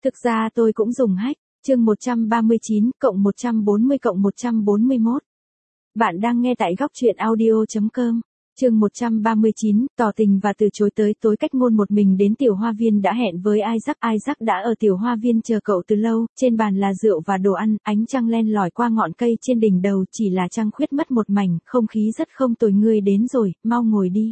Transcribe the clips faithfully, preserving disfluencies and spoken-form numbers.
Thực ra tôi cũng dùng hack, chương một trăm ba mươi chín cộng một trăm bốn mươi cộng một trăm bốn mươi mốt. Bạn đang nghe tại góc truyện audio chấm com. Chương một trăm ba mươi chín, tỏ tình và từ chối. Tới tối Cách Ngôn một mình đến tiểu hoa viên đã hẹn với Isaac. Isaac đã ở tiểu hoa viên chờ cậu từ lâu, trên bàn là rượu và đồ ăn, ánh trăng len lỏi qua ngọn cây trên đỉnh đầu, chỉ là trăng khuyết mất một mảnh, không khí rất không tồi. Ngươi đến rồi, mau ngồi đi.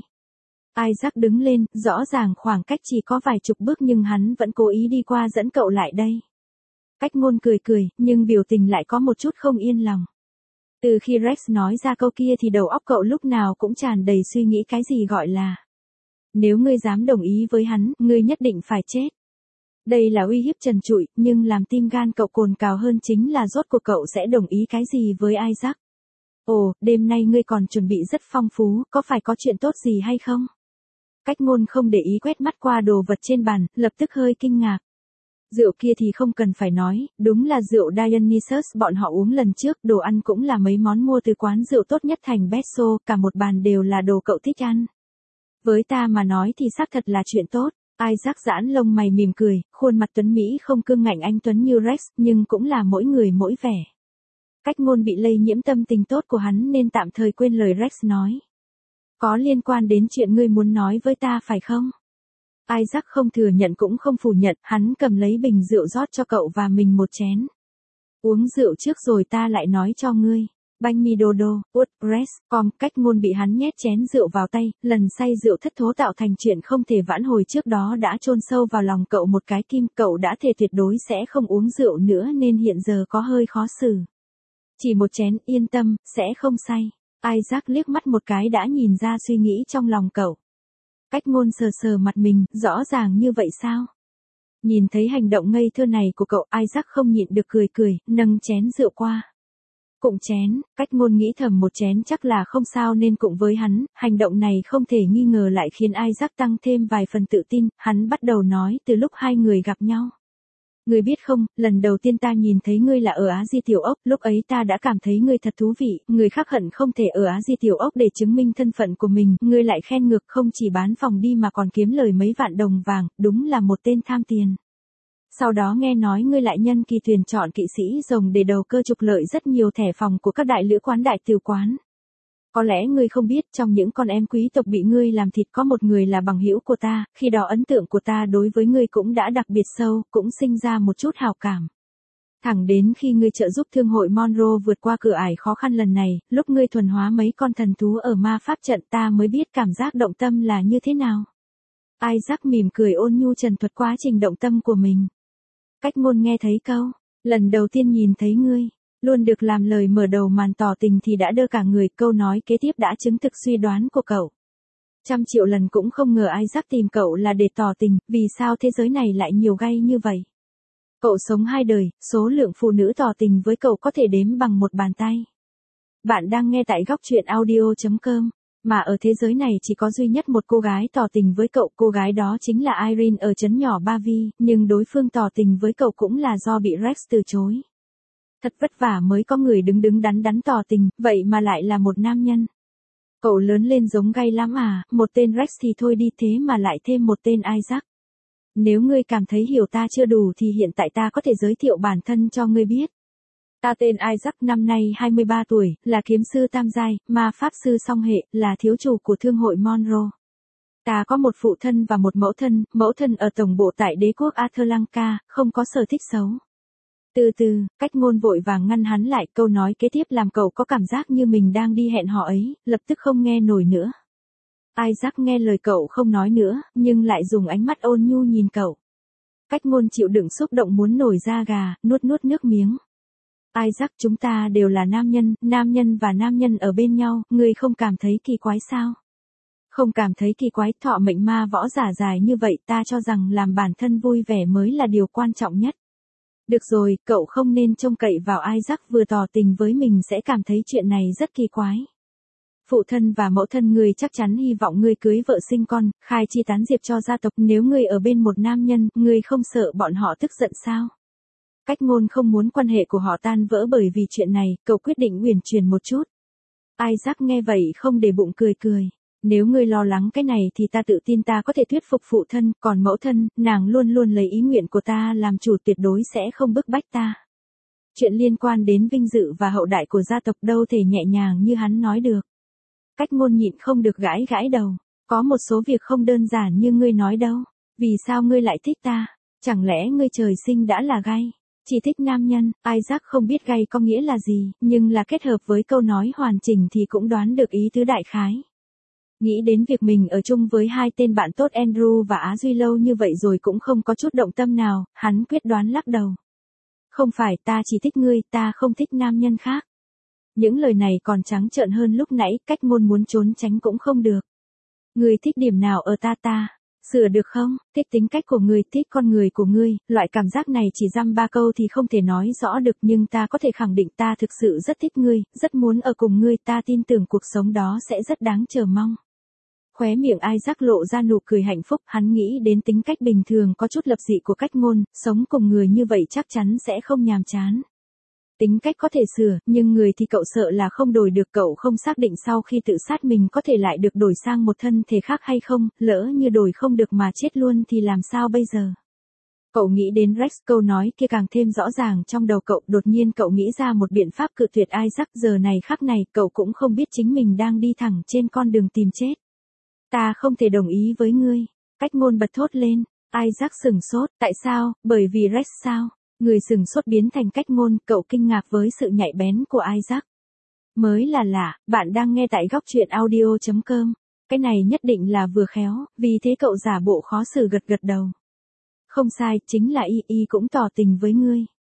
Isaac đứng lên, rõ ràng khoảng cách chỉ có vài chục bước nhưng hắn vẫn cố ý đi qua dẫn cậu lại đây. Cách Ngôn cười cười, nhưng biểu tình lại có một chút không yên lòng. Từ khi Rex nói ra câu kia thì đầu óc cậu lúc nào cũng tràn đầy suy nghĩ cái gì gọi là: nếu ngươi dám đồng ý với hắn, ngươi nhất định phải chết. Đây là uy hiếp trần trụi, nhưng làm tim gan cậu cồn cào hơn chính là rốt cuộc cậu sẽ đồng ý cái gì với Isaac. Ồ, đêm nay ngươi còn chuẩn bị rất phong phú, có phải có chuyện tốt gì hay không? Cách Ngôn không để ý quét mắt qua đồ vật trên bàn, lập tức hơi kinh ngạc. Rượu kia thì không cần phải nói, đúng là rượu Dionysus bọn họ uống lần trước, đồ ăn cũng là mấy món mua từ quán rượu tốt nhất thành Besso, cả một bàn đều là đồ cậu thích ăn. Với ta mà nói thì xác thật là chuyện tốt. Isaac giãn lông mày mỉm cười, khuôn mặt tuấn Mỹ không cương ngạnh anh tuấn như Rex, nhưng cũng là mỗi người mỗi vẻ. Cách Ngôn bị lây nhiễm tâm tình tốt của hắn nên tạm thời quên lời Rex nói. Có liên quan đến chuyện ngươi muốn nói với ta phải không? Isaac không thừa nhận cũng không phủ nhận, hắn cầm lấy bình rượu rót cho cậu và mình một chén. Uống rượu trước rồi ta lại nói cho ngươi. Banh mi dodo, út, res, com. Cách Ngôn bị hắn nhét chén rượu vào tay, lần say rượu thất thố tạo thành chuyện không thể vãn hồi trước đó đã chôn sâu vào lòng cậu một cái kim. Cậu đã thề tuyệt đối sẽ không uống rượu nữa nên hiện giờ có hơi khó xử. Chỉ một chén, yên tâm, sẽ không say. Isaac liếc mắt một cái đã nhìn ra suy nghĩ trong lòng cậu. Cách Ngôn sờ sờ mặt mình, rõ ràng như vậy sao? Nhìn thấy hành động ngây thơ này của cậu, Isaac không nhịn được cười cười, nâng chén rượu qua. Cụng chén, Cách Ngôn nghĩ thầm một chén chắc là không sao nên cụng với hắn, hành động này không thể nghi ngờ lại khiến Isaac tăng thêm vài phần tự tin, hắn bắt đầu nói từ lúc hai người gặp nhau. Ngươi biết không, lần đầu tiên ta nhìn thấy ngươi là ở Á Di Tiểu Ốc, lúc ấy ta đã cảm thấy ngươi thật thú vị, người khác hận không thể ở Á Di Tiểu Ốc để chứng minh thân phận của mình, ngươi lại khen ngược không chỉ bán phòng đi mà còn kiếm lời mấy vạn đồng vàng, đúng là một tên tham tiền. Sau đó nghe nói ngươi lại nhân kỳ tuyển chọn kỵ sĩ rồng để đầu cơ trục lợi rất nhiều thẻ phòng của các đại lữ quán đại tiểu quán. Có lẽ ngươi không biết, trong những con em quý tộc bị ngươi làm thịt có một người là bằng hữu của ta, khi đó ấn tượng của ta đối với ngươi cũng đã đặc biệt sâu, cũng sinh ra một chút hào cảm. Thẳng đến khi ngươi trợ giúp thương hội Monroe vượt qua cửa ải khó khăn lần này, lúc ngươi thuần hóa mấy con thần thú ở ma pháp trận ta mới biết cảm giác động tâm là như thế nào. Isaac mỉm cười ôn nhu trần thuật quá trình động tâm của mình. Cách Ngôn nghe thấy câu, lần đầu tiên nhìn thấy ngươi, luôn được làm lời mở đầu màn tỏ tình thì đã đơ cả người, câu nói kế tiếp đã chứng thực suy đoán của cậu. Trăm triệu lần cũng không ngờ Isaac tìm cậu là để tỏ tình, vì sao thế giới này lại nhiều gay như vậy? Cậu sống hai đời, số lượng phụ nữ tỏ tình với cậu có thể đếm bằng một bàn tay. Bạn đang nghe tại góc truyện audio chấm com, mà ở thế giới này chỉ có duy nhất một cô gái tỏ tình với cậu, cô gái đó chính là Irene ở trấn nhỏ Bavi, nhưng đối phương tỏ tình với cậu cũng là do bị Rex từ chối. Thật vất vả mới có người đứng đứng đắn đắn tỏ tình, vậy mà lại là một nam nhân. Cậu lớn lên giống gay lắm à, một tên Rex thì thôi đi thế mà lại thêm một tên Isaac. Nếu ngươi cảm thấy hiểu ta chưa đủ thì hiện tại ta có thể giới thiệu bản thân cho ngươi biết. Ta tên Isaac, năm nay hai mươi ba tuổi, là kiếm sư tam giai, ma pháp sư song hệ, là thiếu chủ của thương hội Monroe. Ta có một phụ thân và một mẫu thân, mẫu thân ở tổng bộ tại đế quốc Atlantica, không có sở thích xấu. Từ từ, Cách Ngôn vội vàng ngăn hắn lại, câu nói kế tiếp làm cậu có cảm giác như mình đang đi hẹn hò ấy, lập tức không nghe nổi nữa. Isaac nghe lời cậu không nói nữa, nhưng lại dùng ánh mắt ôn nhu nhìn cậu. Cách Ngôn chịu đựng xúc động muốn nổi da gà, nuốt nuốt nước miếng. Isaac, chúng ta đều là nam nhân, nam nhân và nam nhân ở bên nhau, ngươi không cảm thấy kỳ quái sao? Không cảm thấy kỳ quái, thọ mệnh ma võ giả dài như vậy, ta cho rằng làm bản thân vui vẻ mới là điều quan trọng nhất. Được rồi, cậu không nên trông cậy vào Isaac vừa tỏ tình với mình sẽ cảm thấy chuyện này rất kỳ quái. Phụ thân và mẫu thân ngươi chắc chắn hy vọng ngươi cưới vợ sinh con, khai chi tán diệp cho gia tộc, nếu ngươi ở bên một nam nhân, ngươi không sợ bọn họ tức giận sao? Cách Ngôn không muốn quan hệ của họ tan vỡ bởi vì chuyện này, cậu quyết định uyển chuyển một chút. Isaac nghe vậy không để bụng cười cười. Nếu ngươi lo lắng cái này thì ta tự tin ta có thể thuyết phục phụ thân, còn mẫu thân, nàng luôn luôn lấy ý nguyện của ta làm chủ, tuyệt đối sẽ không bức bách ta. Chuyện liên quan đến vinh dự và hậu đại của gia tộc đâu thể nhẹ nhàng như hắn nói được. Cách Ngôn nhịn không được gãi gãi đầu. Có một số việc không đơn giản như ngươi nói đâu. Vì sao ngươi lại thích ta? Chẳng lẽ ngươi trời sinh đã là gay? Chỉ thích nam nhân. Isaac không biết gay có nghĩa là gì, nhưng là kết hợp với câu nói hoàn chỉnh thì cũng đoán được ý tứ đại khái. Nghĩ đến việc mình ở chung với hai tên bạn tốt Andrew và Á Duy lâu như vậy rồi cũng không có chút động tâm nào, hắn quyết đoán lắc đầu. Không phải, ta chỉ thích ngươi, ta không thích nam nhân khác. Những lời này còn trắng trợn hơn lúc nãy, Cách Ngôn muốn trốn tránh cũng không được. Ngươi thích điểm nào ở ta ta? Sửa được không? Thích tính cách của ngươi, thích con người của ngươi, loại cảm giác này chỉ dăm ba câu thì không thể nói rõ được, nhưng ta có thể khẳng định ta thực sự rất thích ngươi, rất muốn ở cùng ngươi, ta tin tưởng cuộc sống đó sẽ rất đáng chờ mong. Khóe miệng Isaac lộ ra nụ cười hạnh phúc, hắn nghĩ đến tính cách bình thường có chút lập dị của Cách Ngôn, sống cùng người như vậy chắc chắn sẽ không nhàm chán. Tính cách có thể sửa, nhưng người thì cậu sợ là không đổi được, cậu không xác định sau khi tự sát mình có thể lại được đổi sang một thân thể khác hay không, lỡ như đổi không được mà chết luôn thì làm sao bây giờ? Cậu nghĩ đến Rex, câu nói kia càng thêm rõ ràng trong đầu cậu, đột nhiên cậu nghĩ ra một biện pháp cự tuyệt Isaac, giờ này khắc này cậu cũng không biết chính mình đang đi thẳng trên con đường tìm chết. Ta không thể đồng ý với ngươi. Cách Ngôn bật thốt lên. Isaac sửng sốt, tại sao, bởi vì Rex sao? Người sửng sốt biến thành Cách Ngôn, cậu kinh ngạc với sự nhạy bén của Isaac. Mới là lạ, bạn đang nghe tại góc truyện audio chấm com. Cái này nhất định là vừa khéo, vì thế cậu giả bộ khó xử gật gật đầu. Không sai, chính là y, y cũng tỏ tình với ngươi.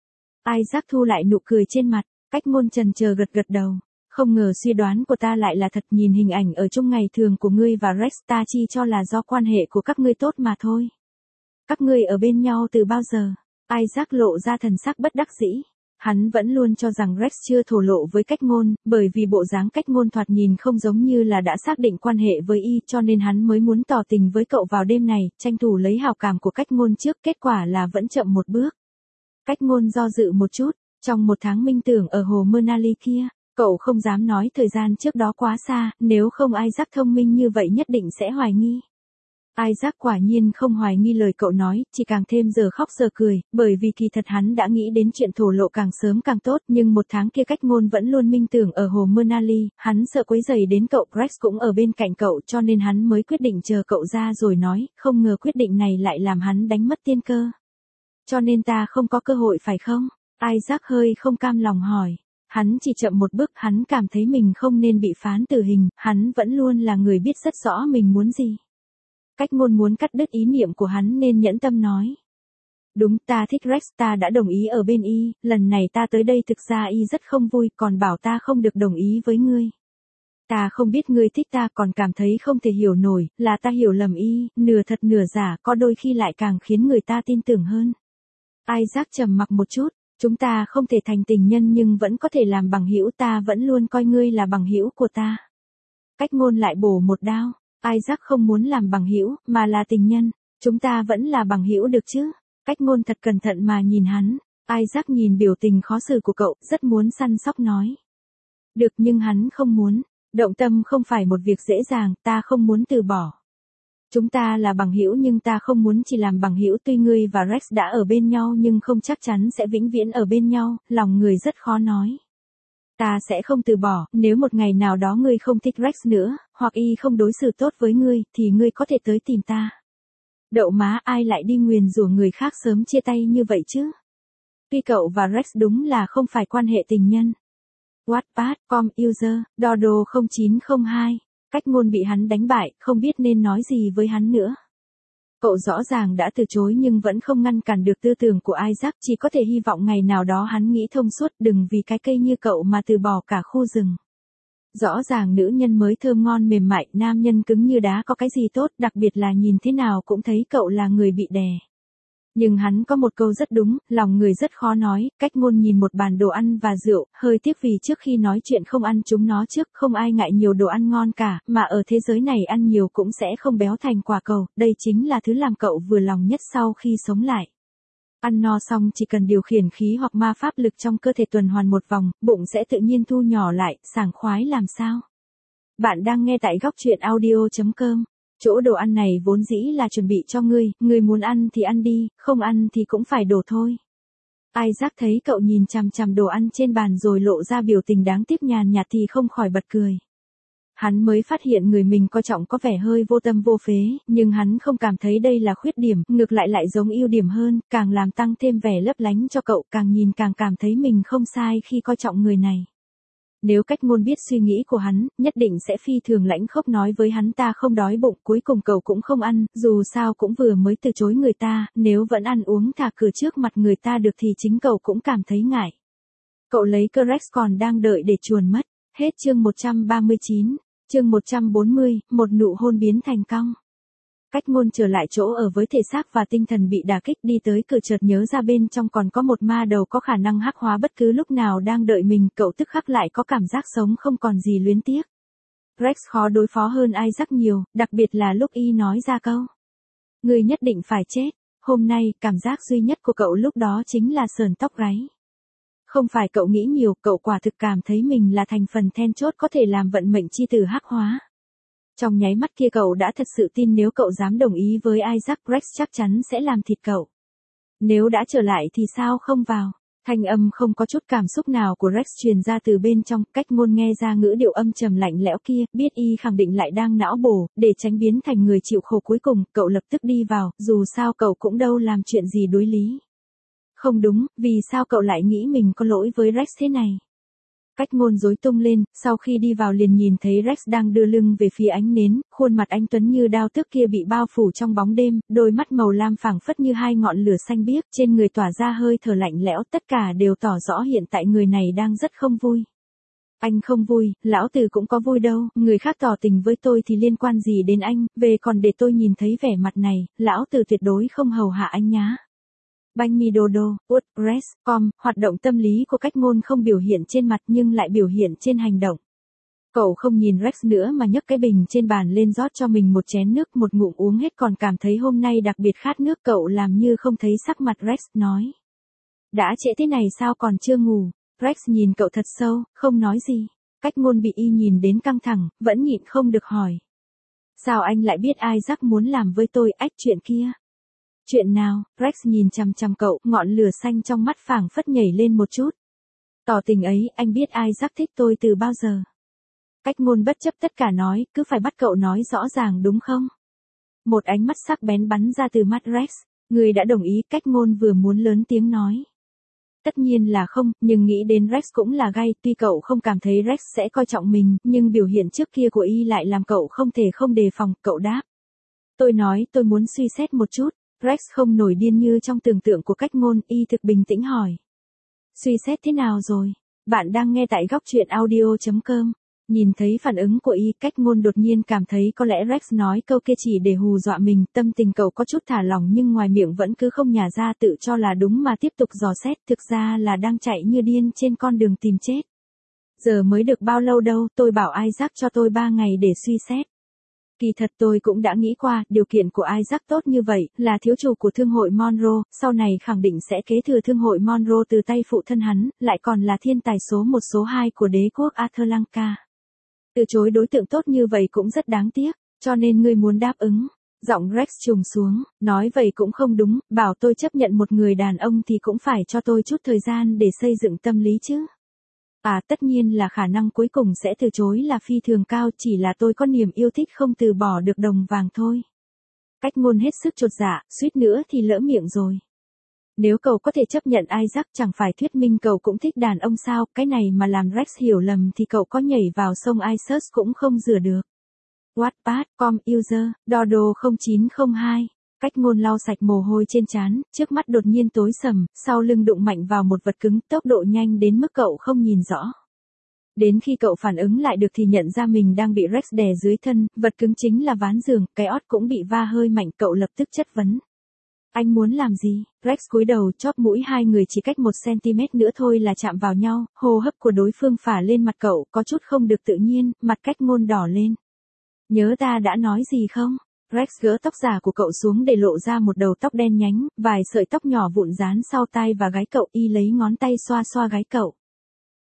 Isaac thu lại nụ cười trên mặt, Cách Ngôn chần chờ gật gật đầu. Không ngờ suy đoán của ta lại là thật, nhìn hình ảnh ở chung ngày thường của ngươi và Rex ta chi cho là do quan hệ của các ngươi tốt mà thôi. Các ngươi ở bên nhau từ bao giờ? Isaac lộ ra thần sắc bất đắc dĩ. Hắn vẫn luôn cho rằng Rex chưa thổ lộ với Cách Ngôn, bởi vì bộ dáng Cách Ngôn thoạt nhìn không giống như là đã xác định quan hệ với y, cho nên hắn mới muốn tỏ tình với cậu vào đêm này, tranh thủ lấy hào cảm của Cách Ngôn trước, kết quả là vẫn chậm một bước. Cách Ngôn do dự một chút, trong một tháng minh tưởng ở hồ Manali kia. Cậu không dám nói thời gian trước đó quá xa, nếu không Isaac thông minh như vậy nhất định sẽ hoài nghi. Isaac quả nhiên không hoài nghi lời cậu nói, chỉ càng thêm giờ khóc giờ cười, bởi vì kỳ thật hắn đã nghĩ đến chuyện thổ lộ càng sớm càng tốt, nhưng một tháng kia Cách Ngôn vẫn luôn minh tưởng ở hồ Manali, hắn sợ quấy rầy đến cậu, Rex cũng ở bên cạnh cậu, cho nên hắn mới quyết định chờ cậu ra rồi nói, không ngờ quyết định này lại làm hắn đánh mất tiên cơ. Cho nên ta không có cơ hội phải không? Isaac hơi không cam lòng hỏi. Hắn chỉ chậm một bước, hắn cảm thấy mình không nên bị phán tử hình, hắn vẫn luôn là người biết rất rõ mình muốn gì. Cách Ngôn muốn cắt đứt ý niệm của hắn nên nhẫn tâm nói. Đúng, ta thích Rex, ta đã đồng ý ở bên y, lần này ta tới đây thực ra y rất không vui, còn bảo ta không được đồng ý với ngươi. Ta không biết ngươi thích ta, còn cảm thấy không thể hiểu nổi, là ta hiểu lầm y, nửa thật nửa giả, có đôi khi lại càng khiến người ta tin tưởng hơn. Isaac trầm mặc một chút. Chúng ta không thể thành tình nhân nhưng vẫn có thể làm bằng hữu, ta vẫn luôn coi ngươi là bằng hữu của ta. Cách Ngôn lại bổ một đao. Isaac không muốn làm bằng hữu, mà là tình nhân. Chúng ta vẫn là bằng hữu được chứ? Cách Ngôn thật cẩn thận mà nhìn hắn. Isaac nhìn biểu tình khó xử của cậu, rất muốn săn sóc nói. Được, nhưng hắn không muốn. Động tâm không phải một việc dễ dàng, ta không muốn từ bỏ. Chúng ta là bằng hữu nhưng ta không muốn chỉ làm bằng hữu, tuy ngươi và Rex đã ở bên nhau nhưng không chắc chắn sẽ vĩnh viễn ở bên nhau, lòng người rất khó nói. Ta sẽ không từ bỏ, nếu một ngày nào đó ngươi không thích Rex nữa, hoặc y không đối xử tốt với ngươi, thì ngươi có thể tới tìm ta. Đậu má, ai lại đi nguyền rủa người khác sớm chia tay như vậy chứ? Tuy cậu và Rex đúng là không phải quan hệ tình nhân. Wattpad, com, user, Dodo không chín không hai. Cách Ngôn bị hắn đánh bại, không biết nên nói gì với hắn nữa. Cậu rõ ràng đã từ chối nhưng vẫn không ngăn cản được tư tưởng của Isaac, chỉ có thể hy vọng ngày nào đó hắn nghĩ thông suốt, đừng vì cái cây như cậu mà từ bỏ cả khu rừng. Rõ ràng nữ nhân mới thơm ngon mềm mại, nam nhân cứng như đá có cái gì tốt, đặc biệt là nhìn thế nào cũng thấy cậu là người bị đè. Nhưng hắn có một câu rất đúng, lòng người rất khó nói. Cách Ngôn nhìn một bàn đồ ăn và rượu, hơi tiếc vì trước khi nói chuyện không ăn chúng nó trước, không ai ngại nhiều đồ ăn ngon cả, mà ở thế giới này ăn nhiều cũng sẽ không béo thành quả cầu, đây chính là thứ làm cậu vừa lòng nhất sau khi sống lại. Ăn no xong chỉ cần điều khiển khí hoặc ma pháp lực trong cơ thể tuần hoàn một vòng, bụng sẽ tự nhiên thu nhỏ lại, sảng khoái làm sao. Bạn đang nghe tại góc truyện audio.com. Chỗ đồ ăn này vốn dĩ là chuẩn bị cho ngươi, ngươi muốn ăn thì ăn đi, không ăn thì cũng phải đổ thôi. Isaac thấy cậu nhìn chằm chằm đồ ăn trên bàn rồi lộ ra biểu tình đáng tiếc nhàn nhạt thì không khỏi bật cười. Hắn mới phát hiện người mình coi trọng có vẻ hơi vô tâm vô phế, nhưng hắn không cảm thấy đây là khuyết điểm, ngược lại lại giống ưu điểm hơn, càng làm tăng thêm vẻ lấp lánh cho cậu, càng nhìn càng cảm thấy mình không sai khi coi trọng người này. Nếu cách ngôn biết suy nghĩ của hắn, nhất định sẽ phi thường lãnh khốc nói với hắn ta không đói bụng, cuối cùng cậu cũng không ăn, dù sao cũng vừa mới từ chối người ta, nếu vẫn ăn uống thả cửa trước mặt người ta được thì chính cậu cũng cảm thấy ngại. Cậu lấy cơ Rex còn đang đợi để chuồn mất. Hết chương một trăm ba mươi chín, chương một trăm bốn mươi, một nụ hôn biến thành cong. Cách ngôn trở lại chỗ ở với thể xác và tinh thần bị đả kích, đi tới cửa chợt nhớ ra bên trong còn có một ma đầu có khả năng hắc hóa bất cứ lúc nào đang đợi mình, cậu tức khắc lại có cảm giác sống không còn gì luyến tiếc. Rex khó đối phó hơn Isaac nhiều, đặc biệt là lúc y nói ra câu "Ngươi nhất định phải chết", hôm nay cảm giác duy nhất của cậu lúc đó chính là sởn tóc gáy. Không phải cậu nghĩ nhiều, cậu quả thực cảm thấy mình là thành phần then chốt có thể làm vận mệnh chi tử hắc hóa. Trong nháy mắt kia cậu đã thật sự tin nếu cậu dám đồng ý với Isaac, Rex chắc chắn sẽ làm thịt cậu. Nếu đã trở lại thì sao không vào? Thanh âm không có chút cảm xúc nào của Rex truyền ra từ bên trong, cách ngôn nghe ra ngữ điệu âm trầm lạnh lẽo kia, biết y khẳng định lại đang não bổ, để tránh biến thành người chịu khổ cuối cùng, cậu lập tức đi vào, dù sao cậu cũng đâu làm chuyện gì đối lý. Không đúng, vì sao cậu lại nghĩ mình có lỗi với Rex thế này? Cách ngôn rối tung lên, sau khi đi vào liền nhìn thấy Rex đang đưa lưng về phía ánh nến, khuôn mặt anh tuấn như đao tước kia bị bao phủ trong bóng đêm, đôi mắt màu lam phảng phất như hai ngọn lửa xanh biếc, trên người tỏa ra hơi thở lạnh lẽo, tất cả đều tỏ rõ hiện tại người này đang rất không vui. Anh không vui, lão tử cũng có vui đâu, người khác tỏ tình với tôi thì liên quan gì đến anh, về còn để tôi nhìn thấy vẻ mặt này, lão tử tuyệt đối không hầu hạ anh nhá. Banh mi đô đô, út, Rex, com, hoạt động tâm lý của cách ngôn không biểu hiện trên mặt nhưng lại biểu hiện trên hành động. Cậu không nhìn Rex nữa mà nhấc cái bình trên bàn lên rót cho mình một chén nước, một ngụm uống hết còn cảm thấy hôm nay đặc biệt khát nước, cậu làm như không thấy sắc mặt Rex, nói. Đã trễ thế này sao còn chưa ngủ? Rex nhìn cậu thật sâu, không nói gì. Cách ngôn bị y nhìn đến căng thẳng, vẫn nhịn không được hỏi. Sao anh lại biết Isaac muốn làm với tôi, ách chuyện kia? Chuyện nào? Rex nhìn chằm chằm cậu, ngọn lửa xanh trong mắt phảng phất nhảy lên một chút. Tỏ tình ấy, anh biết Isaac thích tôi từ bao giờ? Cách ngôn bất chấp tất cả nói, cứ phải bắt cậu nói rõ ràng đúng không? Một ánh mắt sắc bén bắn ra từ mắt Rex. Người đã đồng ý, cách ngôn vừa muốn lớn tiếng nói. Tất nhiên là không, nhưng nghĩ đến Rex cũng là gay, tuy cậu không cảm thấy Rex sẽ coi trọng mình, nhưng biểu hiện trước kia của y lại làm cậu không thể không đề phòng, cậu đáp. Tôi nói tôi muốn suy xét một chút. Rex không nổi điên như trong tưởng tượng của cách ngôn, y thực bình tĩnh hỏi. Suy xét thế nào rồi? Bạn đang nghe tại góc truyện audio.com. Nhìn thấy phản ứng của y, cách ngôn đột nhiên cảm thấy có lẽ Rex nói câu kia chỉ để hù dọa mình, tâm tình cậu có chút thả lỏng nhưng ngoài miệng vẫn cứ không nhả ra, tự cho là đúng mà tiếp tục dò xét, thực ra là đang chạy như điên trên con đường tìm chết. Giờ mới được bao lâu đâu, tôi bảo Isaac cho tôi ba ngày để suy xét. Kỳ thật tôi cũng đã nghĩ qua, điều kiện của Isaac tốt như vậy, là thiếu chủ của thương hội Monroe, sau này khẳng định sẽ kế thừa thương hội Monroe từ tay phụ thân hắn, lại còn là thiên tài số một số hai của đế quốc Atlantica. Từ chối đối tượng tốt như vậy cũng rất đáng tiếc, cho nên ngươi muốn đáp ứng. Giọng Rex trùng xuống, nói vậy cũng không đúng, bảo tôi chấp nhận một người đàn ông thì cũng phải cho tôi chút thời gian để xây dựng tâm lý chứ. À tất nhiên là khả năng cuối cùng sẽ từ chối là phi thường cao, chỉ là tôi có niềm yêu thích không từ bỏ được đồng vàng thôi. Cách ngôn hết sức chột dạ, suýt nữa thì lỡ miệng rồi. Nếu cậu có thể chấp nhận Isaac chẳng phải thuyết minh cậu cũng thích đàn ông sao, cái này mà làm Rex hiểu lầm thì cậu có nhảy vào sông Isus cũng không rửa được. Wattpad, com, user, dodo không chín không hai. Cách ngôn lau sạch mồ hôi trên trán, trước mắt đột nhiên tối sầm, sau lưng đụng mạnh vào một vật cứng, tốc độ nhanh đến mức cậu không nhìn rõ. Đến khi cậu phản ứng lại được thì nhận ra mình đang bị Rex đè dưới thân, vật cứng chính là ván giường, cái ót cũng bị va hơi mạnh, cậu lập tức chất vấn. Anh muốn làm gì? Rex cúi đầu, chóp mũi hai người chỉ cách một xăng-ti-mét nữa thôi là chạm vào nhau, hô hấp của đối phương phả lên mặt cậu, có chút không được tự nhiên, mặt cách ngôn đỏ lên. Nhớ ta đã nói gì không? Rex gỡ tóc giả của cậu xuống để lộ ra một đầu tóc đen nhánh, vài sợi tóc nhỏ vụn dán sau tai và gáy cậu, y lấy ngón tay xoa xoa gáy cậu.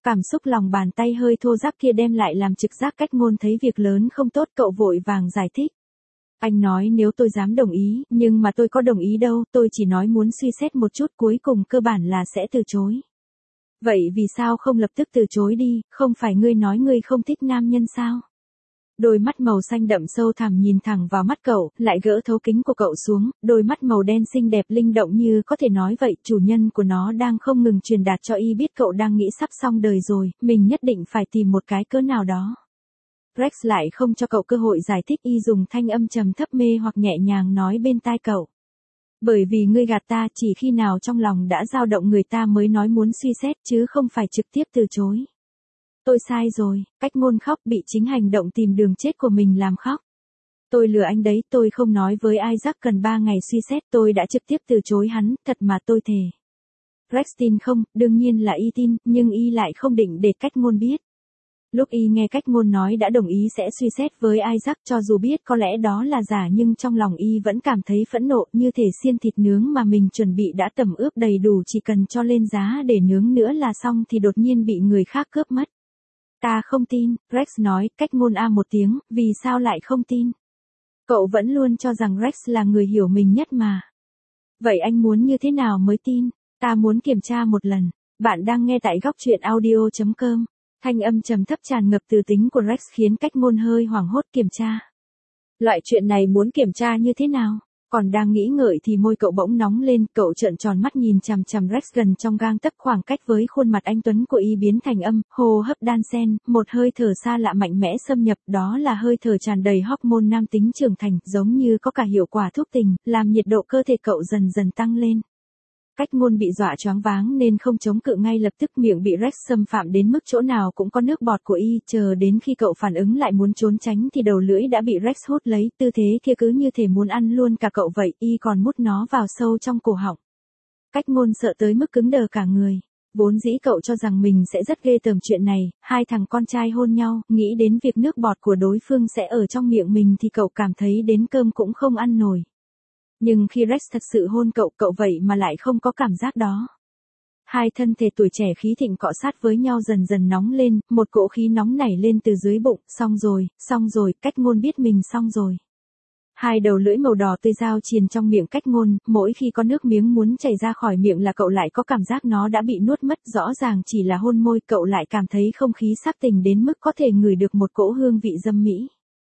Cảm xúc lòng bàn tay hơi thô ráp kia đem lại làm trực giác cách ngôn thấy việc lớn không tốt, cậu vội vàng giải thích. Anh nói nếu tôi dám đồng ý, nhưng mà tôi có đồng ý đâu, tôi chỉ nói muốn suy xét một chút, cuối cùng cơ bản là sẽ từ chối. Vậy vì sao không lập tức từ chối đi, không phải ngươi nói ngươi không thích nam nhân sao? Đôi mắt màu xanh đậm sâu thẳm nhìn thẳng vào mắt cậu, lại gỡ thấu kính của cậu xuống, đôi mắt màu đen xinh đẹp linh động như có thể nói vậy, chủ nhân của nó đang không ngừng truyền đạt cho y biết cậu đang nghĩ sắp xong đời rồi, mình nhất định phải tìm một cái cớ nào đó. Rex lại không cho cậu cơ hội giải thích, y dùng thanh âm trầm thấp mê hoặc nhẹ nhàng nói bên tai cậu. Bởi vì ngươi gạt ta, chỉ khi nào trong lòng đã dao động người ta mới nói muốn suy xét chứ không phải trực tiếp từ chối. Tôi sai rồi, cách ngôn khóc, bị chính hành động tìm đường chết của mình làm khóc. Tôi lừa anh đấy, tôi không nói với Isaac cần ba ngày suy xét, tôi đã trực tiếp từ chối hắn, thật mà tôi thề. Rex tin không, đương nhiên là y tin, nhưng y lại không định để cách ngôn biết. Lúc y nghe cách ngôn nói đã đồng ý sẽ suy xét với Isaac, cho dù biết có lẽ đó là giả nhưng trong lòng y vẫn cảm thấy phẫn nộ, như thể xiên thịt nướng mà mình chuẩn bị đã tẩm ướp đầy đủ, chỉ cần cho lên giá để nướng nữa là xong thì đột nhiên bị người khác cướp mất. Ta không tin, Rex nói, cách ngôn a một tiếng, vì sao lại không tin? Cậu vẫn luôn cho rằng Rex là người hiểu mình nhất mà. Vậy anh muốn như thế nào mới tin? Ta muốn kiểm tra một lần. Bạn đang nghe tại góc truyện audio chấm com. Thanh âm trầm thấp tràn ngập từ tính của Rex khiến cách ngôn hơi hoảng hốt. Kiểm tra. Loại chuyện này muốn kiểm tra như thế nào? Còn đang nghĩ ngợi thì môi cậu bỗng nóng lên, cậu trợn tròn mắt nhìn chằm chằm Rex gần trong gang tấc, khoảng cách với khuôn mặt anh tuấn của y biến thành âm, hô hấp đan xen, một hơi thở xa lạ mạnh mẽ xâm nhập, đó là hơi thở tràn đầy hormone nam tính trưởng thành, giống như có cả hiệu quả thuốc tình, làm nhiệt độ cơ thể cậu dần dần tăng lên. Cách ngôn bị dọa choáng váng nên không chống cự ngay lập tức, miệng bị Rex xâm phạm đến mức chỗ nào cũng có nước bọt của y, chờ đến khi cậu phản ứng lại muốn trốn tránh thì đầu lưỡi đã bị Rex hút lấy, tư thế kia cứ như thể muốn ăn luôn cả cậu vậy, y còn mút nó vào sâu trong cổ họng. Cách ngôn sợ tới mức cứng đờ cả người. Vốn dĩ cậu cho rằng mình sẽ rất ghê tởm chuyện này, hai thằng con trai hôn nhau, nghĩ đến việc nước bọt của đối phương sẽ ở trong miệng mình thì cậu cảm thấy đến cơm cũng không ăn nổi. Nhưng khi Rex thật sự hôn cậu, cậu vậy mà lại không có cảm giác đó. Hai thân thể tuổi trẻ khí thịnh cọ sát với nhau dần dần nóng lên, một cỗ khí nóng nảy lên từ dưới bụng, xong rồi, xong rồi, cách ngôn biết mình xong rồi. Hai đầu lưỡi màu đỏ tươi dao triền trong miệng cách ngôn, mỗi khi có nước miếng muốn chảy ra khỏi miệng là cậu lại có cảm giác nó đã bị nuốt mất, rõ ràng chỉ là hôn môi, cậu lại cảm thấy không khí sắc tình đến mức có thể ngửi được một cỗ hương vị dâm mỹ.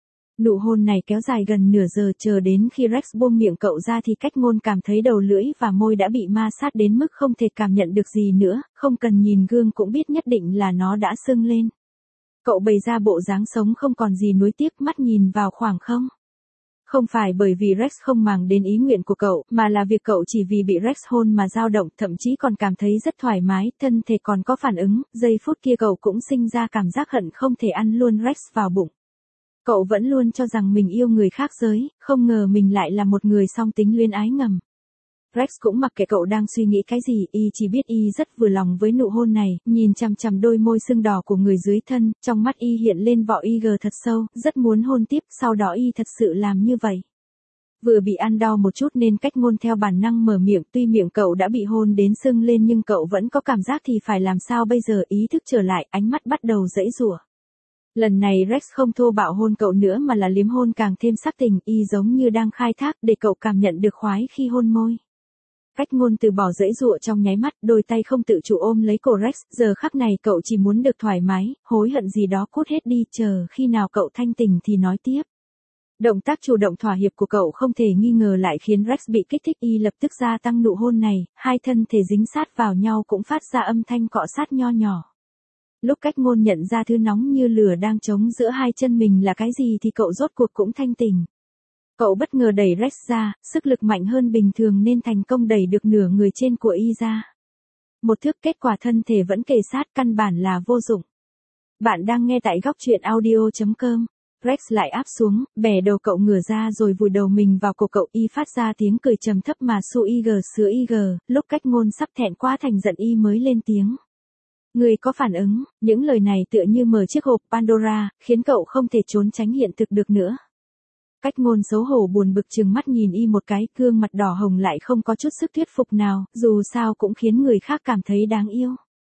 Nụ hôn này kéo dài gần nửa giờ, chờ đến khi Rex buông miệng cậu ra thì cách ngôn cảm thấy đầu lưỡi và môi đã bị ma sát đến mức không thể cảm nhận được gì nữa, không cần nhìn gương cũng biết nhất định là nó đã sưng lên. Cậu bày ra bộ dáng sống không còn gì nuối tiếc, mắt nhìn vào khoảng không. Không phải bởi vì Rex không màng đến ý nguyện của cậu, mà là việc cậu chỉ vì bị Rex hôn mà dao động, thậm chí còn cảm thấy rất thoải mái, thân thể còn có phản ứng, giây phút kia cậu cũng sinh ra cảm giác hận không thể ăn luôn Rex vào bụng. Cậu vẫn luôn cho rằng mình yêu người khác giới, không ngờ mình lại là một người song tính luyến ái ngầm. Rex cũng mặc kệ cậu đang suy nghĩ cái gì, y chỉ biết y rất vừa lòng với nụ hôn này, nhìn chằm chằm đôi môi sưng đỏ của người dưới thân, trong mắt y hiện lên vỏ y gờ thật sâu, rất muốn hôn tiếp, sau đó y thật sự làm như vậy. Vừa bị ăn đau một chút nên cách ngôn theo bản năng mở miệng, tuy miệng cậu đã bị hôn đến sưng lên nhưng cậu vẫn có cảm giác thì phải làm sao bây giờ, ý thức trở lại, ánh mắt bắt đầu giãy giụa. Lần này Rex không thô bạo hôn cậu nữa mà là liếm hôn càng thêm sắc tình, y giống như đang khai thác để cậu cảm nhận được khoái khi hôn môi. Cách ngôn từ bỏ giãy giụa trong nháy mắt, đôi tay không tự chủ ôm lấy cổ Rex, giờ khắc này cậu chỉ muốn được thoải mái, hối hận gì đó cút hết đi, chờ khi nào cậu thanh tỉnh thì nói tiếp. Động tác chủ động thỏa hiệp của cậu không thể nghi ngờ lại khiến Rex bị kích thích, y lập tức gia tăng nụ hôn này, hai thân thể dính sát vào nhau cũng phát ra âm thanh cọ sát nho nhỏ. Lúc cách ngôn nhận ra thứ nóng như lửa đang trống giữa hai chân mình là cái gì thì cậu rốt cuộc cũng thanh tỉnh. Cậu bất ngờ đẩy Rex ra, sức lực mạnh hơn bình thường nên thành công đẩy được nửa người trên của y ra. Một thước, kết quả thân thể vẫn kề sát, căn bản là vô dụng. Bạn đang nghe tại góc truyện audio chấm com. Rex lại áp xuống, bẻ đầu cậu ngửa ra rồi vùi đầu mình vào cổ cậu, y phát ra tiếng cười trầm thấp mà su y gờ sứa y gờ, lúc cách ngôn sắp thẹn quá thành giận y mới lên tiếng. Người có phản ứng, những lời này tựa như mở chiếc hộp Pandora, khiến cậu không thể trốn tránh hiện thực được nữa. Cách ngôn xấu hổ buồn bực trừng mắt nhìn y một cái, gương mặt đỏ hồng lại không có chút sức thuyết phục nào, dù sao cũng khiến người khác cảm thấy đáng yêu.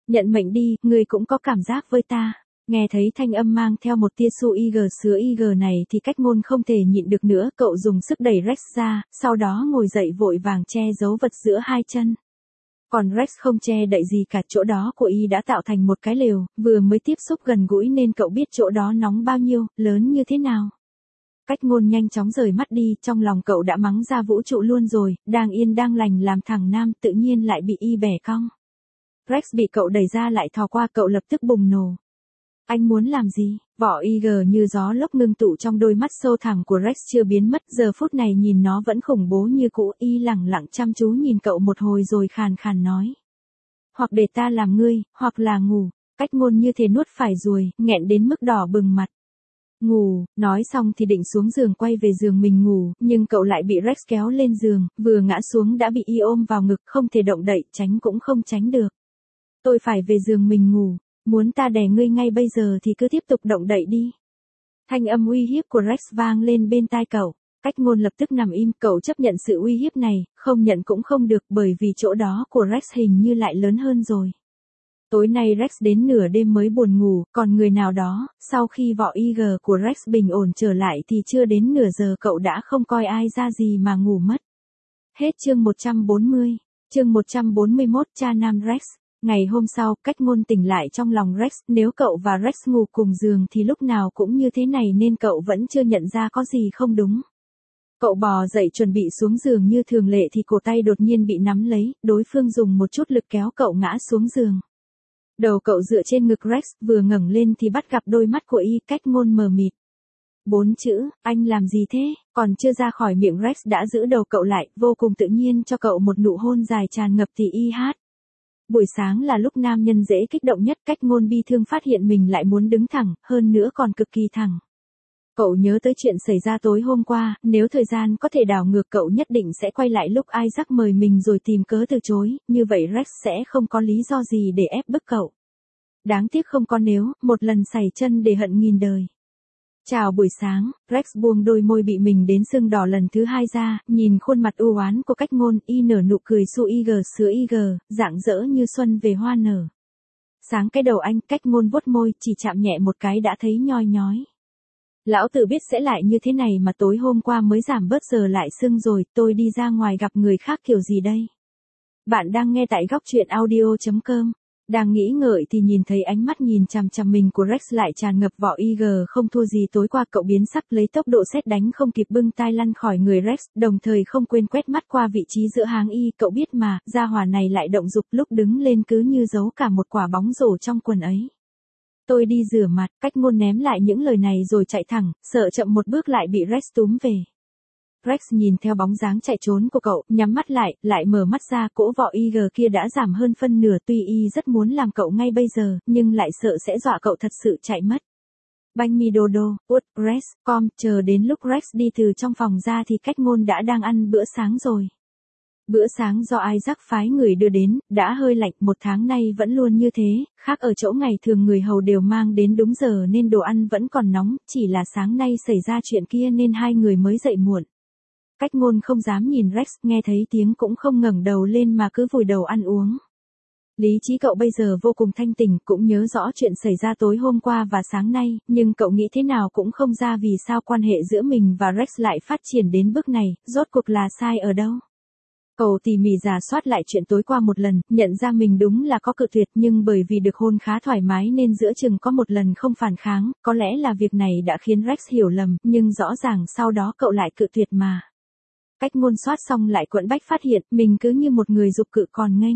Nhận mệnh đi, ngươi cũng có cảm giác với ta. Nghe thấy thanh âm mang theo một tia su ig sứa ig này thì Cách Ngôn không thể nhịn được nữa, cậu dùng sức đẩy Rex ra, sau đó ngồi dậy vội vàng che giấu vật giữa hai chân. Còn Rex không che đậy gì cả, chỗ đó của y đã tạo thành một cái lều, vừa mới tiếp xúc gần gũi nên cậu biết chỗ đó nóng bao nhiêu, lớn như thế nào. Cách Ngôn nhanh chóng rời mắt đi, trong lòng cậu đã mắng ra vũ trụ luôn rồi, đang yên đang lành làm thằng nam tự nhiên lại bị y bẻ cong. Rex bị cậu đẩy ra lại thò qua, cậu lập tức bùng nổ. Anh muốn làm gì? Vỏ i giê như gió lốc ngưng tụ trong đôi mắt sâu thẳm của Rex chưa biến mất, giờ phút này nhìn nó vẫn khủng bố như cũ, y lẳng lặng chăm chú nhìn cậu một hồi rồi khàn khàn nói. Hoặc để ta làm ngươi, hoặc là ngủ. Cách Ngôn như thế nuốt phải ruồi, nghẹn đến mức đỏ bừng mặt. Ngủ, nói xong thì định xuống giường quay về giường mình ngủ, nhưng cậu lại bị Rex kéo lên giường, vừa ngã xuống đã bị y ôm vào ngực, không thể động đậy, tránh cũng không tránh được. Tôi phải về giường mình ngủ. Muốn ta đè ngươi ngay bây giờ thì cứ tiếp tục động đậy đi. Thanh âm uy hiếp của Rex vang lên bên tai cậu. Cách Ngôn lập tức nằm im, cậu chấp nhận sự uy hiếp này, không nhận cũng không được bởi vì chỗ đó của Rex hình như lại lớn hơn rồi. Tối nay Rex đến nửa đêm mới buồn ngủ, còn người nào đó, sau khi vỏ i giê của Rex bình ổn trở lại thì chưa đến nửa giờ cậu đã không coi ai ra gì mà ngủ mất. Hết chương một trăm bốn mươi, chương một trăm bốn mươi mốt cha nam Rex. Ngày hôm sau, Cách Ngôn tỉnh lại trong lòng Rex, nếu cậu và Rex ngủ cùng giường thì lúc nào cũng như thế này nên cậu vẫn chưa nhận ra có gì không đúng. Cậu bò dậy chuẩn bị xuống giường như thường lệ thì cổ tay đột nhiên bị nắm lấy, đối phương dùng một chút lực kéo cậu ngã xuống giường. Đầu cậu dựa trên ngực Rex, vừa ngẩng lên thì bắt gặp đôi mắt của y. Cách Ngôn mờ mịt. Bốn chữ, anh làm gì thế? Còn chưa ra khỏi miệng Rex đã giữ đầu cậu lại, vô cùng tự nhiên cho cậu một nụ hôn dài tràn ngập thì y hát. Buổi sáng là lúc nam nhân dễ kích động nhất, Cách Ngôn bi thương phát hiện mình lại muốn đứng thẳng, hơn nữa còn cực kỳ thẳng. Cậu nhớ tới chuyện xảy ra tối hôm qua, nếu thời gian có thể đảo ngược cậu nhất định sẽ quay lại lúc Isaac mời mình rồi tìm cớ từ chối, như vậy Rex sẽ không có lý do gì để ép bức cậu. Đáng tiếc không có nếu, một lần sảy chân để hận nghìn đời. Chào buổi sáng, Rex buông đôi môi bị mình đến sưng đỏ lần thứ hai ra, nhìn khuôn mặt u oán của Cách Ngôn, y nở nụ cười su ig sứa ig, rạng rỡ như xuân về hoa nở. Sáng cái đầu anh, Cách Ngôn vuốt môi, chỉ chạm nhẹ một cái đã thấy nhoi nhói. Lão tử biết sẽ lại như thế này mà tối hôm qua mới giảm bớt giờ lại sưng rồi, tôi đi ra ngoài gặp người khác kiểu gì đây? Bạn đang nghe tại góc truyện audio chấm com. Đang nghĩ ngợi thì nhìn thấy ánh mắt nhìn chằm chằm mình của Rex lại tràn ngập vỏ i giê không thua gì tối qua, cậu biến sắc lấy tốc độ sét đánh không kịp bưng tai lăn khỏi người Rex, đồng thời không quên quét mắt qua vị trí giữa háng y, cậu biết mà, gia hỏa này lại động dục, lúc đứng lên cứ như giấu cả một quả bóng rổ trong quần ấy. Tôi đi rửa mặt, Cách Ngôn ném lại những lời này rồi chạy thẳng, sợ chậm một bước lại bị Rex túm về. Rex nhìn theo bóng dáng chạy trốn của cậu, nhắm mắt lại, lại mở mắt ra, cỗ vỏ i giê kia đã giảm hơn phân nửa, tuy y rất muốn làm cậu ngay bây giờ, nhưng lại sợ sẽ dọa cậu thật sự chạy mất. Banh mi đô đô, út, Rex, com, chờ đến lúc Rex đi từ trong phòng ra thì Cách Ngôn đã đang ăn bữa sáng rồi. Bữa sáng do Isaac phái người đưa đến, đã hơi lạnh, một tháng nay vẫn luôn như thế, khác ở chỗ ngày thường người hầu đều mang đến đúng giờ nên đồ ăn vẫn còn nóng, chỉ là sáng nay xảy ra chuyện kia nên hai người mới dậy muộn. Cách Ngôn không dám nhìn Rex, nghe thấy tiếng cũng không ngẩng đầu lên mà cứ vùi đầu ăn uống. Lý trí cậu bây giờ vô cùng thanh tỉnh, cũng nhớ rõ chuyện xảy ra tối hôm qua và sáng nay, nhưng cậu nghĩ thế nào cũng không ra vì sao quan hệ giữa mình và Rex lại phát triển đến bước này, rốt cuộc là sai ở đâu. Cậu tỉ mỉ rà soát lại chuyện tối qua một lần, nhận ra mình đúng là có cự tuyệt nhưng bởi vì được hôn khá thoải mái nên giữa chừng có một lần không phản kháng, có lẽ là việc này đã khiến Rex hiểu lầm, nhưng rõ ràng sau đó cậu lại cự tuyệt mà. Cách Ngôn soát xong lại quẫn bách phát hiện mình cứ như một người dục cự còn nghênh.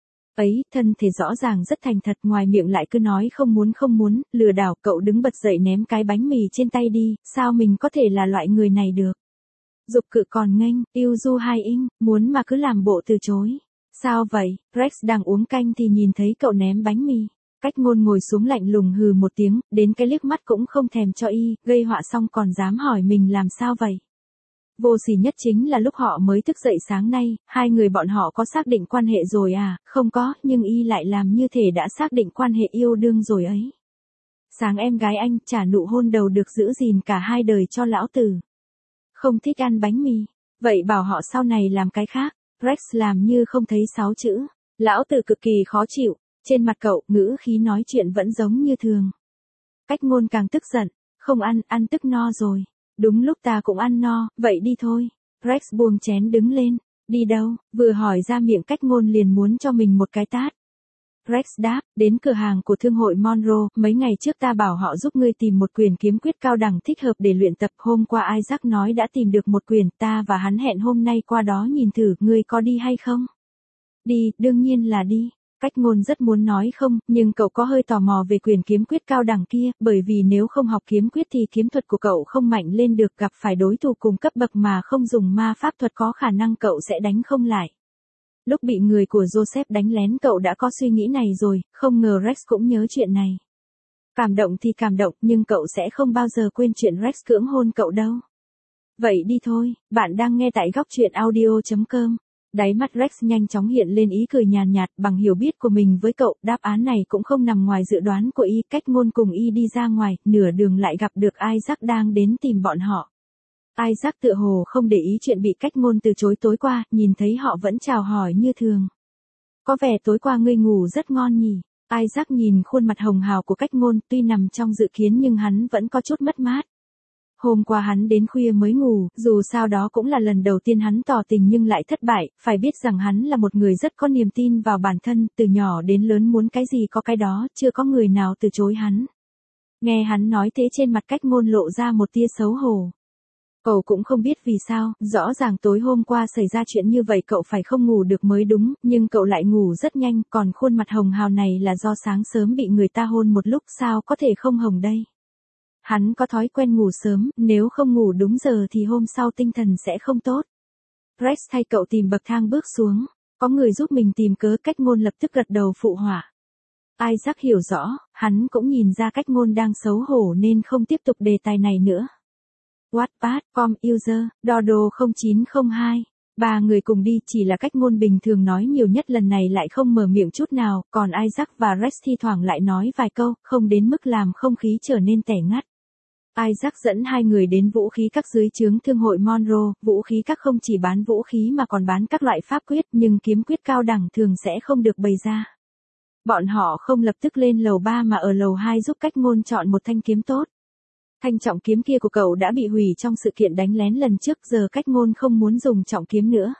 Ấy, thân thể rõ ràng rất thành thật, ngoài miệng lại cứ nói không muốn không muốn, lừa đảo. Cậu đứng bật dậy ném cái bánh mì trên tay đi, sao mình có thể là loại người này được. Dục cự còn nghênh, yêu du hai inh, muốn mà cứ làm bộ từ chối. Sao vậy? Rex đang uống canh thì nhìn thấy cậu ném bánh mì. Cách Ngôn ngồi xuống lạnh lùng hừ một tiếng, đến cái liếc mắt cũng không thèm cho y, gây họa xong còn dám hỏi mình làm sao vậy. Vô sỉ nhất chính là lúc họ mới thức dậy sáng nay, hai người bọn họ có xác định quan hệ rồi à, không có, nhưng y lại làm như thể đã xác định quan hệ yêu đương rồi ấy. Sáng em gái anh trả nụ hôn đầu được giữ gìn cả hai đời cho lão tử. Không thích ăn bánh mì, vậy bảo họ sau này làm cái khác. Rex làm như không thấy sáu chữ. Lão tử cực kỳ khó chịu. Trên mặt cậu, ngữ khí nói chuyện vẫn giống như thường. Cách ngôn càng tức giận. Không ăn, ăn tức no rồi. Đúng lúc ta cũng ăn no, vậy đi thôi. Rex buông chén đứng lên. Đi đâu? Vừa hỏi ra miệng cách ngôn liền muốn cho mình một cái tát. Rex đáp, đến cửa hàng của thương hội Monroe, mấy ngày trước ta bảo họ giúp ngươi tìm một quyền kiếm quyết cao đẳng thích hợp để luyện tập. Hôm qua Isaac nói đã tìm được một quyền, ta và hắn hẹn hôm nay qua đó nhìn thử, ngươi có đi hay không? Đi, đương nhiên là đi. Cách ngôn rất muốn nói không, nhưng cậu có hơi tò mò về quyền kiếm quyết cao đẳng kia, bởi vì nếu không học kiếm quyết thì kiếm thuật của cậu không mạnh lên được, gặp phải đối thủ cùng cấp bậc mà không dùng ma pháp thuật có khả năng cậu sẽ đánh không lại. Lúc bị người của Joseph đánh lén cậu đã có suy nghĩ này rồi, không ngờ Rex cũng nhớ chuyện này. Cảm động thì cảm động, nhưng cậu sẽ không bao giờ quên chuyện Rex cưỡng hôn cậu đâu. Vậy đi thôi, bạn đang nghe tại góc truyện audio chấm com. Đáy mắt Rex nhanh chóng hiện lên ý cười nhàn nhạt, bằng hiểu biết của mình với cậu, đáp án này cũng không nằm ngoài dự đoán của y. Cách ngôn cùng y đi ra ngoài, nửa đường lại gặp được Isaac đang đến tìm bọn họ. Isaac tựa hồ không để ý chuyện bị cách ngôn từ chối tối qua, nhìn thấy họ vẫn chào hỏi như thường. Có vẻ tối qua ngươi ngủ rất ngon nhỉ. Isaac nhìn khuôn mặt hồng hào của cách ngôn, tuy nằm trong dự kiến nhưng hắn vẫn có chút mất mát. Hôm qua hắn đến khuya mới ngủ, dù sao đó cũng là lần đầu tiên hắn tỏ tình nhưng lại thất bại, phải biết rằng hắn là một người rất có niềm tin vào bản thân, từ nhỏ đến lớn muốn cái gì có cái đó, chưa có người nào từ chối hắn. Nghe hắn nói thế trên mặt cách ngôn lộ ra một tia xấu hổ. Cậu cũng không biết vì sao, rõ ràng tối hôm qua xảy ra chuyện như vậy cậu phải không ngủ được mới đúng, nhưng cậu lại ngủ rất nhanh, còn khuôn mặt hồng hào này là do sáng sớm bị người ta hôn một lúc, sao có thể không hồng đây. Hắn có thói quen ngủ sớm, nếu không ngủ đúng giờ thì hôm sau tinh thần sẽ không tốt. Rex thay cậu tìm bậc thang bước xuống, có người giúp mình tìm cớ, cách ngôn lập tức gật đầu phụ họa. Isaac hiểu rõ, hắn cũng nhìn ra cách ngôn đang xấu hổ nên không tiếp tục đề tài này nữa. Wattpad, com, user, Dodo không chín không hai. Ba người cùng đi, chỉ là cách ngôn bình thường nói nhiều nhất lần này lại không mở miệng chút nào, còn Isaac và Rex thi thoảng lại nói vài câu, không đến mức làm không khí trở nên tẻ ngắt. Isaac dẫn hai người đến vũ khí các dưới trướng thương hội Monroe, vũ khí các không chỉ bán vũ khí mà còn bán các loại pháp quyết, nhưng kiếm quyết cao đẳng thường sẽ không được bày ra. Bọn họ không lập tức lên lầu ba mà ở lầu hai giúp cách ngôn chọn một thanh kiếm tốt. Thanh trọng kiếm kia của cậu đã bị hủy trong sự kiện đánh lén lần trước, giờ cách ngôn không muốn dùng trọng kiếm nữa.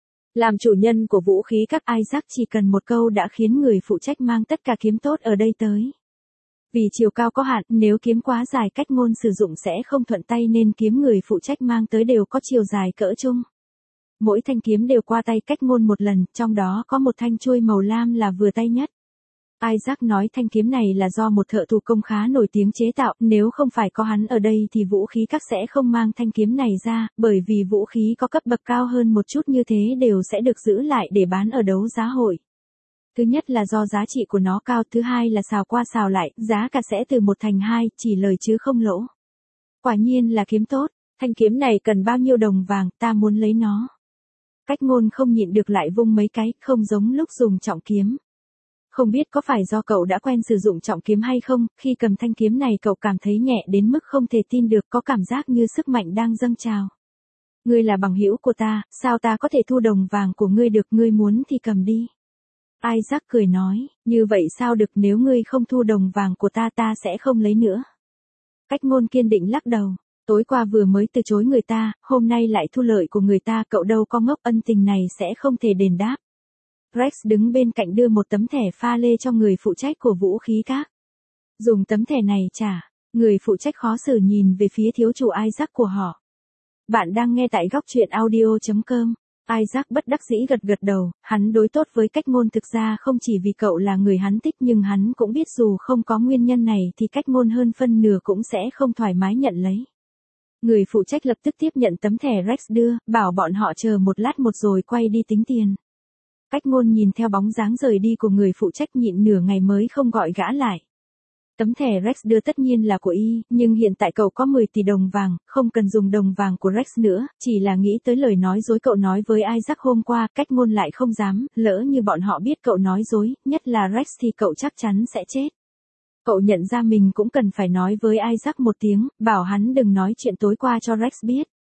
Làm chủ nhân của vũ khí các, Isaac chỉ cần một câu đã khiến người phụ trách mang tất cả kiếm tốt ở đây tới. Vì chiều cao có hạn, nếu kiếm quá dài cách ngôn sử dụng sẽ không thuận tay nên kiếm người phụ trách mang tới đều có chiều dài cỡ chung. Mỗi thanh kiếm đều qua tay cách ngôn một lần, trong đó có một thanh chuôi màu lam là vừa tay nhất. Isaac nói thanh kiếm này là do một thợ thủ công khá nổi tiếng chế tạo, nếu không phải có hắn ở đây thì vũ khí các sẽ không mang thanh kiếm này ra, bởi vì vũ khí có cấp bậc cao hơn một chút như thế đều sẽ được giữ lại để bán ở đấu giá hội. Thứ nhất là do giá trị của nó cao, thứ hai là xào qua xào lại, giá cả sẽ từ một thành hai, chỉ lời chứ không lỗ. Quả nhiên là kiếm tốt, thanh kiếm này cần bao nhiêu đồng vàng, ta muốn lấy nó. Cách ngôn không nhịn được lại vung mấy cái, không giống lúc dùng trọng kiếm. Không biết có phải do cậu đã quen sử dụng trọng kiếm hay không, khi cầm thanh kiếm này cậu cảm thấy nhẹ đến mức không thể tin được, có cảm giác như sức mạnh đang dâng trào. Ngươi là bằng hữu của ta, sao ta có thể thu đồng vàng của ngươi được, ngươi muốn thì cầm đi. Isaac cười nói, như vậy sao được, nếu ngươi không thu đồng vàng của ta ta sẽ không lấy nữa. Cách ngôn kiên định lắc đầu, tối qua vừa mới từ chối người ta, hôm nay lại thu lợi của người ta, cậu đâu có ngốc, ân tình này sẽ không thể đền đáp. Rex đứng bên cạnh đưa một tấm thẻ pha lê cho người phụ trách của vũ khí các. Dùng tấm thẻ này trả, người phụ trách khó xử nhìn về phía thiếu chủ Isaac của họ. Bạn đang nghe tại góc truyện audio chấm com. Isaac bất đắc dĩ gật gật đầu, hắn đối tốt với cách ngôn thực ra không chỉ vì cậu là người hắn thích nhưng hắn cũng biết dù không có nguyên nhân này thì cách ngôn hơn phân nửa cũng sẽ không thoải mái nhận lấy. Người phụ trách lập tức tiếp nhận tấm thẻ Rex đưa, bảo bọn họ chờ một lát một rồi quay đi tính tiền. Cách ngôn nhìn theo bóng dáng rời đi của người phụ trách nhịn nửa ngày mới không gọi gã lại. Tấm thẻ Rex đưa tất nhiên là của y, nhưng hiện tại cậu có mười tỷ đồng vàng, không cần dùng đồng vàng của Rex nữa, chỉ là nghĩ tới lời nói dối cậu nói với Isaac hôm qua, cách ngôn lại không dám, lỡ như bọn họ biết cậu nói dối, nhất là Rex thì cậu chắc chắn sẽ chết. Cậu nhận ra mình cũng cần phải nói với Isaac một tiếng, bảo hắn đừng nói chuyện tối qua cho Rex biết.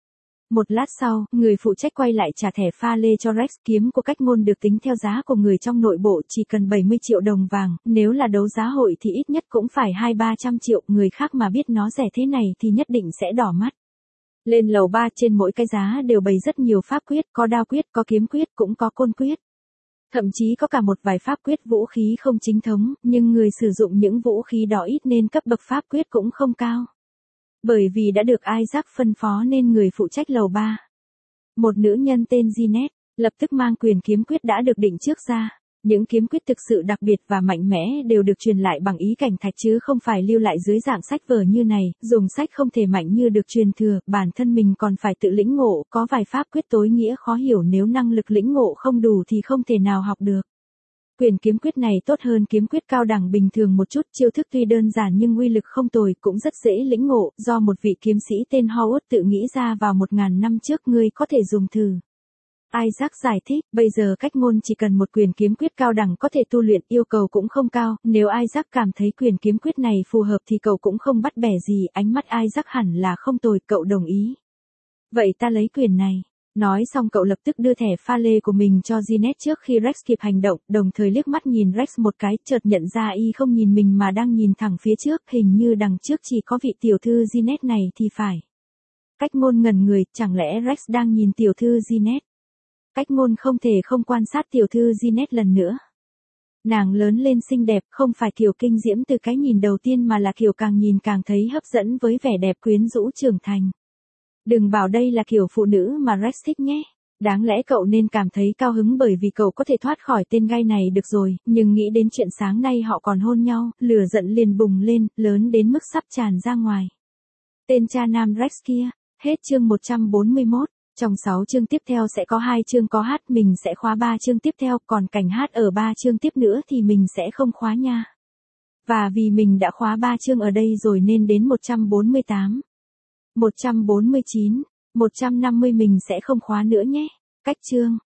Một lát sau, người phụ trách quay lại trả thẻ pha lê cho Rex. Kiếm của Cách Ngôn được tính theo giá của người trong nội bộ, chỉ cần bảy mươi triệu đồng vàng, nếu là đấu giá hội thì ít nhất cũng phải hai ba trăm triệu, người khác mà biết nó rẻ thế này thì nhất định sẽ đỏ mắt. Lên lầu ba, trên mỗi cái giá đều bày rất nhiều pháp quyết, có đao quyết, có kiếm quyết, cũng có côn quyết. Thậm chí có cả một vài pháp quyết vũ khí không chính thống, nhưng người sử dụng những vũ khí đó ít nên cấp bậc pháp quyết cũng không cao. Bởi vì đã được Isaac phân phó nên người phụ trách lầu ba, một nữ nhân tên Jeanette, lập tức mang quyền kiếm quyết đã được định trước ra. Những kiếm quyết thực sự đặc biệt và mạnh mẽ đều được truyền lại bằng ý cảnh thạch chứ không phải lưu lại dưới dạng sách vở như này, dùng sách không thể mạnh như được truyền thừa, bản thân mình còn phải tự lĩnh ngộ, có vài pháp quyết tối nghĩa khó hiểu nếu năng lực lĩnh ngộ không đủ thì không thể nào học được. Quyền kiếm quyết này tốt hơn kiếm quyết cao đẳng bình thường một chút, chiêu thức tuy đơn giản nhưng uy lực không tồi, cũng rất dễ lĩnh ngộ, do một vị kiếm sĩ tên Howard tự nghĩ ra vào một ngàn năm trước, ngươi có thể dùng thử. Isaac giải thích, bây giờ Cách Ngôn chỉ cần một quyền kiếm quyết cao đẳng có thể tu luyện, yêu cầu cũng không cao, nếu Isaac cảm thấy quyền kiếm quyết này phù hợp thì cậu cũng không bắt bẻ gì, ánh mắt Isaac hẳn là không tồi, cậu đồng ý. Vậy ta lấy quyền này. Nói xong cậu lập tức đưa thẻ pha lê của mình cho Jeanette trước khi Rex kịp hành động, đồng thời liếc mắt nhìn Rex một cái, chợt nhận ra y không nhìn mình mà đang nhìn thẳng phía trước, hình như đằng trước chỉ có vị tiểu thư Jeanette này thì phải. Cách Ngôn ngẩn người, chẳng lẽ Rex đang nhìn tiểu thư Jeanette? Cách Ngôn không thể không quan sát tiểu thư Jeanette lần nữa. Nàng lớn lên xinh đẹp, không phải kiểu kinh diễm từ cái nhìn đầu tiên mà là kiểu càng nhìn càng thấy hấp dẫn với vẻ đẹp quyến rũ trưởng thành. Đừng bảo đây là kiểu phụ nữ mà Rex thích nhé. Đáng lẽ cậu nên cảm thấy cao hứng bởi vì cậu có thể thoát khỏi tên gai này được rồi, nhưng nghĩ đến chuyện sáng nay họ còn hôn nhau, lửa giận liền bùng lên, lớn đến mức sắp tràn ra ngoài. Tên cha nam Rex kia. Hết chương một trăm bốn mươi mốt. Trong sáu chương tiếp theo sẽ có hai chương có hát, mình sẽ khóa ba chương tiếp theo, còn cảnh hát ở ba chương tiếp nữa thì mình sẽ không khóa nha. Và vì mình đã khóa ba chương ở đây rồi nên đến một trăm bốn mươi tám, một trăm bốn mươi chín, một trăm năm mươi mình sẽ không khóa nữa nhé. Cách chương